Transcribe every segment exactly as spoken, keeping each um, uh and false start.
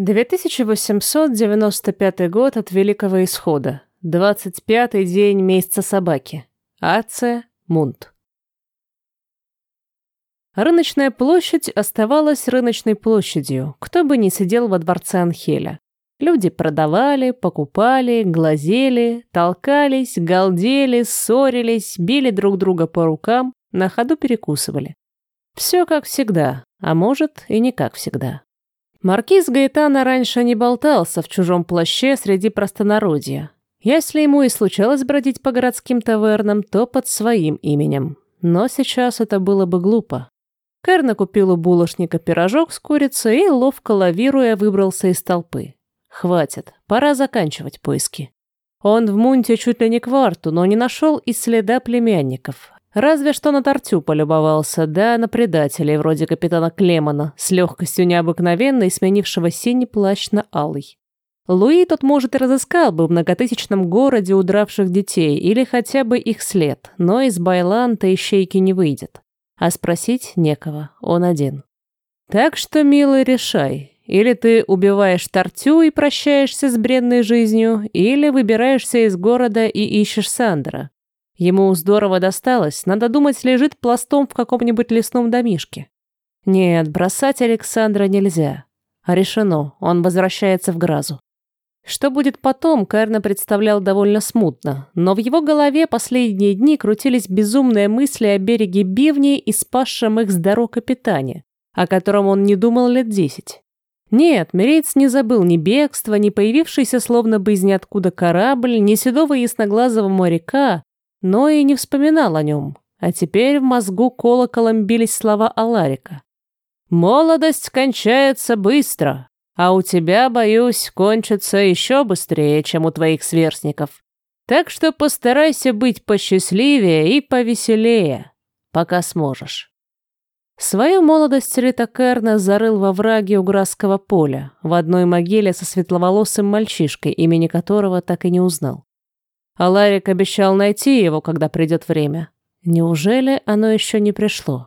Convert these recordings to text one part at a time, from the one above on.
две тысячи восемьсот девяносто пятый год от Великого Исхода. двадцать пятый день месяца собаки. Ация Мунт. Рыночная площадь оставалась рыночной площадью, кто бы ни сидел во дворце Анхеля. Люди продавали, покупали, глазели, толкались, галдели, ссорились, били друг друга по рукам, на ходу перекусывали. Все как всегда, а может и не как всегда. Маркиз Гаэтано раньше не болтался в чужом плаще среди простонародья. Если ему и случалось бродить по городским тавернам, то под своим именем. Но сейчас это было бы глупо. Кэр накупил у булочника пирожок с курицей и, ловко лавируя, выбрался из толпы. Хватит, пора заканчивать поиски. Он в Мунте чуть ли не кварту, но не нашел и следа племянников. Разве что на Тартю полюбовался, да на предателей вроде капитана Клемона, с легкостью необыкновенной, сменившего синий плащ на алый. Луи тот, может, и разыскал бы в многотысячном городе удравших детей или хотя бы их след, но из Байланта ищейки не выйдет. А спросить некого, он один. Так что, милый, решай. Или ты убиваешь Тартю и прощаешься с бренной жизнью, или выбираешься из города и ищешь Сандера. Ему здорово досталось, надо думать, лежит пластом в каком-нибудь лесном домишке. Нет, бросать Александра нельзя. А решено, он возвращается в Гразу. Что будет потом, Кэрна представлял довольно смутно, но в его голове последние дни крутились безумные мысли о береге Бивни и спасшем их с дорог капитане, о котором он не думал лет десять. Нет, Мереец не забыл ни бегства, ни появившийся словно бы из ниоткуда корабль, ни седого ясноглазого моряка, но и не вспоминал о нем. А теперь в мозгу колоколом бились слова Аларика. «Молодость кончается быстро, а у тебя, боюсь, кончится еще быстрее, чем у твоих сверстников. Так что постарайся быть посчастливее и повеселее, пока сможешь». Свою молодость Рита Кэрна зарыл во враге у Гразского поля, в одной могиле со светловолосым мальчишкой, имени которого так и не узнал. Аларик обещал найти его, когда придет время. Неужели оно еще не пришло?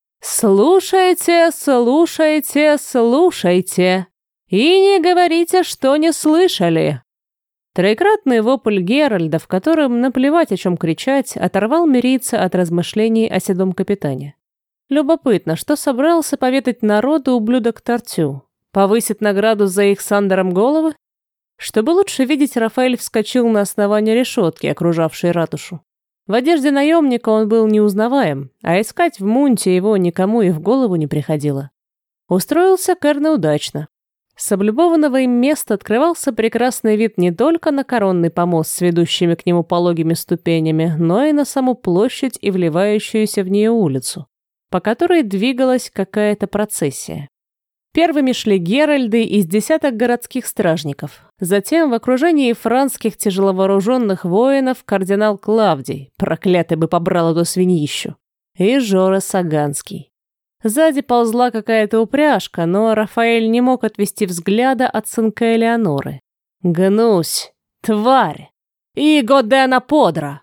«Слушайте, слушайте, слушайте, и не говорите, что не слышали!» Троекратный вопль Геральда, в котором наплевать, о чем кричать, оторвал мирийца от размышлений о седом капитане. Любопытно, что собрался поведать народу ублюдок Тартю? Повысит награду за их с Андером головы? Чтобы лучше видеть, Рафаэль вскочил на основание решетки, окружавшей ратушу. В одежде наемника он был неузнаваем, а искать в Мунте его никому и в голову не приходило. Устроился Кэрна удачно. С облюбованного им места открывался прекрасный вид не только на коронный помост с ведущими к нему пологими ступенями, но и на саму площадь и вливающуюся в нее улицу, по которой двигалась какая-то процессия. Первыми шли геральды из десяток городских стражников. Затем в окружении франских тяжеловооруженных воинов кардинал Клавдий, проклятый бы побрал эту свиньищу, и Жора Саганский. Сзади ползла какая-то упряжка, но Рафаэль не мог отвести взгляда от сынка Элеоноры. «Гнусь! Тварь! И Годена подра!»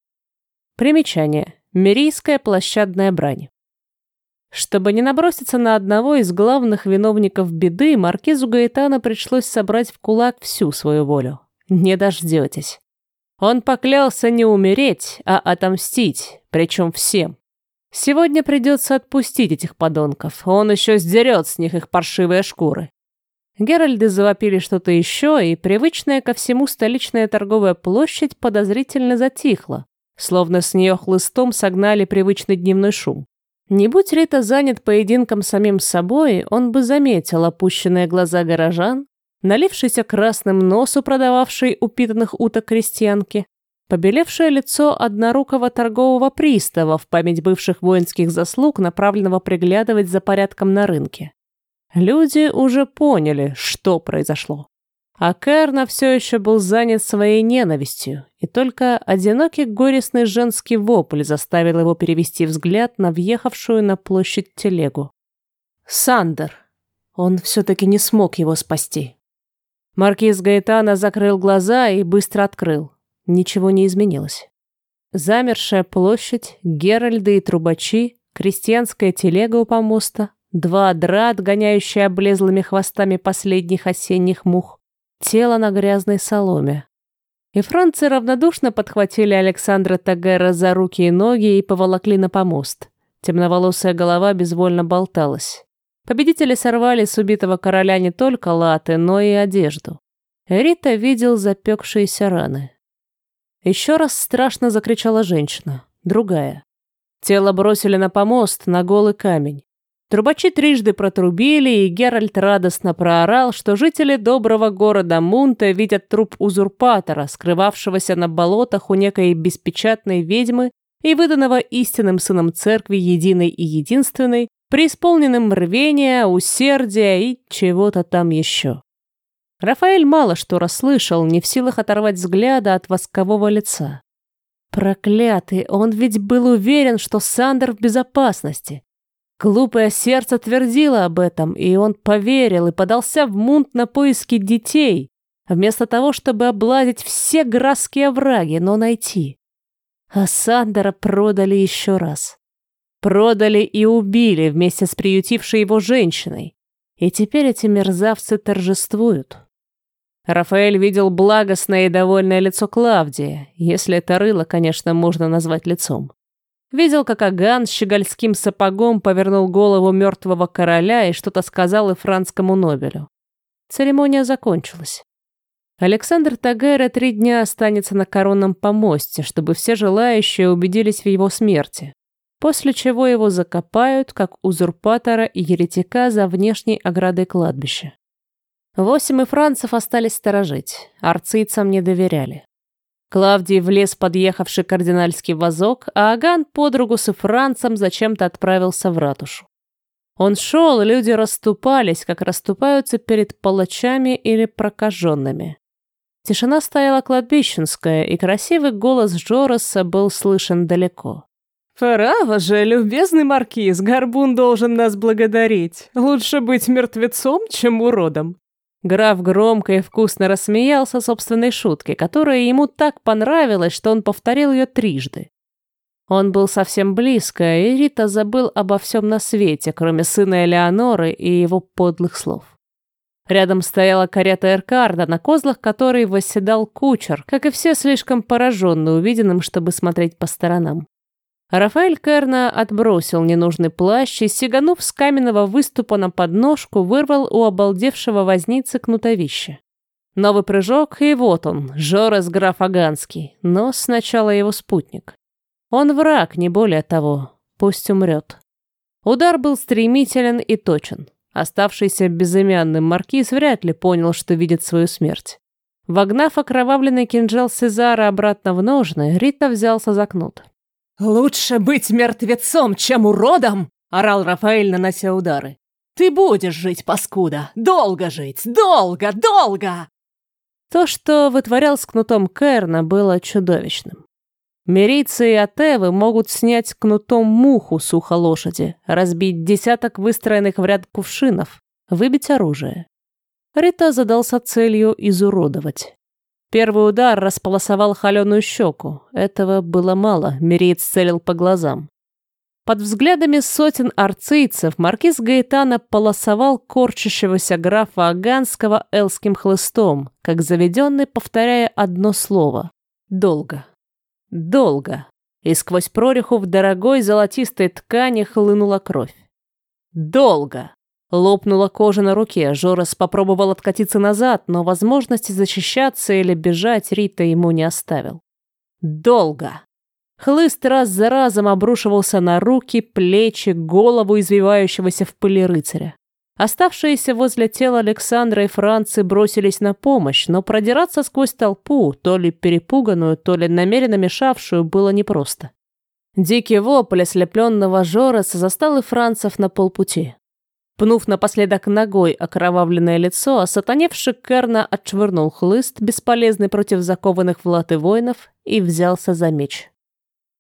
Примечание. Мирийская площадная брань. Чтобы не наброситься на одного из главных виновников беды, маркизу Гаэтано пришлось собрать в кулак всю свою волю. Не дождетесь. Он поклялся не умереть, а отомстить, причем всем. Сегодня придется отпустить этих подонков, он еще сдерет с них их паршивые шкуры. Геральды завопили что-то еще, и привычная ко всему столичная торговая площадь подозрительно затихла, словно с нее хлыстом согнали привычный дневной шум. Не будь Рита занят поединком с самим собой, он бы заметил опущенные глаза горожан, налившийся красным нос у продававшей упитанных уток крестьянки, побелевшее лицо однорукого торгового пристава в память бывших воинских заслуг, направленного приглядывать за порядком на рынке. Люди уже поняли, что произошло. А Кэрна все еще был занят своей ненавистью, и только одинокий горестный женский вопль заставил его перевести взгляд на въехавшую на площадь телегу. Сандер. Он все-таки не смог его спасти. Маркиз Гаэтано закрыл глаза и быстро открыл. Ничего не изменилось. Замершая площадь, геральды и трубачи, крестьянская телега у помоста, Два дра, отгоняющие облезлыми хвостами последних осенних мух. Тело на грязной соломе. И францы равнодушно подхватили Александра Тагера за руки и ноги и поволокли на помост. Темноволосая голова безвольно болталась. Победители сорвали с убитого короля не только латы, но и одежду. Рита видел запекшиеся раны. Еще раз страшно закричала женщина, другая. Тело бросили на помост, на голый камень. Трубачи трижды протрубили, и Геральт радостно проорал, что жители доброго города Мунта видят труп узурпатора, скрывавшегося на болотах у некой беспечатной ведьмы и выданного истинным сыном церкви единой и единственной, преисполненным рвения, усердия и чего-то там еще. Рафаэль мало что расслышал, не в силах оторвать взгляда от воскового лица. Проклятый, он ведь был уверен, что Сандер в безопасности. Глупое сердце твердило об этом, и он поверил и подался в Мунт на поиски детей, вместо того, чтобы облазить все грасские овраги, но найти. А Сандера продали еще раз. Продали и убили вместе с приютившей его женщиной. И теперь эти мерзавцы торжествуют. Рафаэль видел благостное и довольное лицо Клавдии, если это рыло, конечно, можно назвать лицом. Видел, как Аган с щегольским сапогом повернул голову мертвого короля и что-то сказал и францскому Нобелю. Церемония закончилась. Александр Тагера три дня останется на коронном помосте, чтобы все желающие убедились в его смерти, после чего его закопают, как узурпатора и еретика, за внешней оградой кладбища. Восемь и францев остались сторожить, арцийцам не доверяли. Клавдий влез подъехавший кардинальский вазок, а Аган под руку с францем зачем-то отправился в ратушу. Он шел, люди расступались, как расступаются перед палачами или прокаженными. Тишина стояла кладбищенская, и красивый голос Жороса был слышен далеко. «Право же, любезный маркиз, горбун должен нас благодарить. Лучше быть мертвецом, чем уродом». Граф громко и вкусно рассмеялся собственной шутке, которая ему так понравилась, что он повторил ее трижды. Он был совсем близко, и Рита забыл обо всем на свете, кроме сына Элеоноры и его подлых слов. Рядом стояла карета Эркарда, на козлах которой восседал кучер, как и все слишком пораженные увиденным, чтобы смотреть по сторонам. Рафаэль Керна отбросил ненужный плащ и, сиганув с каменного выступа на подножку, вырвал у обалдевшего возницы кнутовище. Новый прыжок, и вот он, Жорес граф Аганский, но сначала его спутник. Он враг, не более того, пусть умрет. Удар был стремителен и точен. Оставшийся безымянным маркиз вряд ли понял, что видит свою смерть. Вогнав окровавленный кинжал Сезара обратно в ножны, Рита взялся за кнут. «Лучше быть мертвецом, чем уродом!» — орал Рафаэль, нанося удары. «Ты будешь жить, паскуда! Долго жить! Долго! Долго!» То, что вытворял с кнутом Керна, было чудовищным. Мерийцы и атевы могут снять кнутом муху с уха лошади, разбить десяток выстроенных в ряд кувшинов, выбить оружие. Рита задался целью изуродовать. Первый удар располосовал холеную щеку. Этого было мало, мериец целил по глазам. Под взглядами сотен арцийцев маркиз Гаэтана полосовал корчащегося графа Аганского элским хлыстом, как заведенный, повторяя одно слово — «долго». Долго. И сквозь прореху в дорогой золотистой ткани хлынула кровь. Долго. Лопнула кожа на руке, Жорес попробовал откатиться назад, но возможности защищаться или бежать Рита ему не оставил. Долго. Хлыст раз за разом обрушивался на руки, плечи, голову извивающегося в пыли рыцаря. Оставшиеся возле тела Александра и Франции бросились на помощь, но продираться сквозь толпу, то ли перепуганную, то ли намеренно мешавшую, было непросто. Дикий вопль ослепленного Жореса застал и францев на полпути. Пнув напоследок ногой окровавленное лицо, осатаневший Керна отшвырнул хлыст, бесполезный против закованных в латы воинов, и взялся за меч.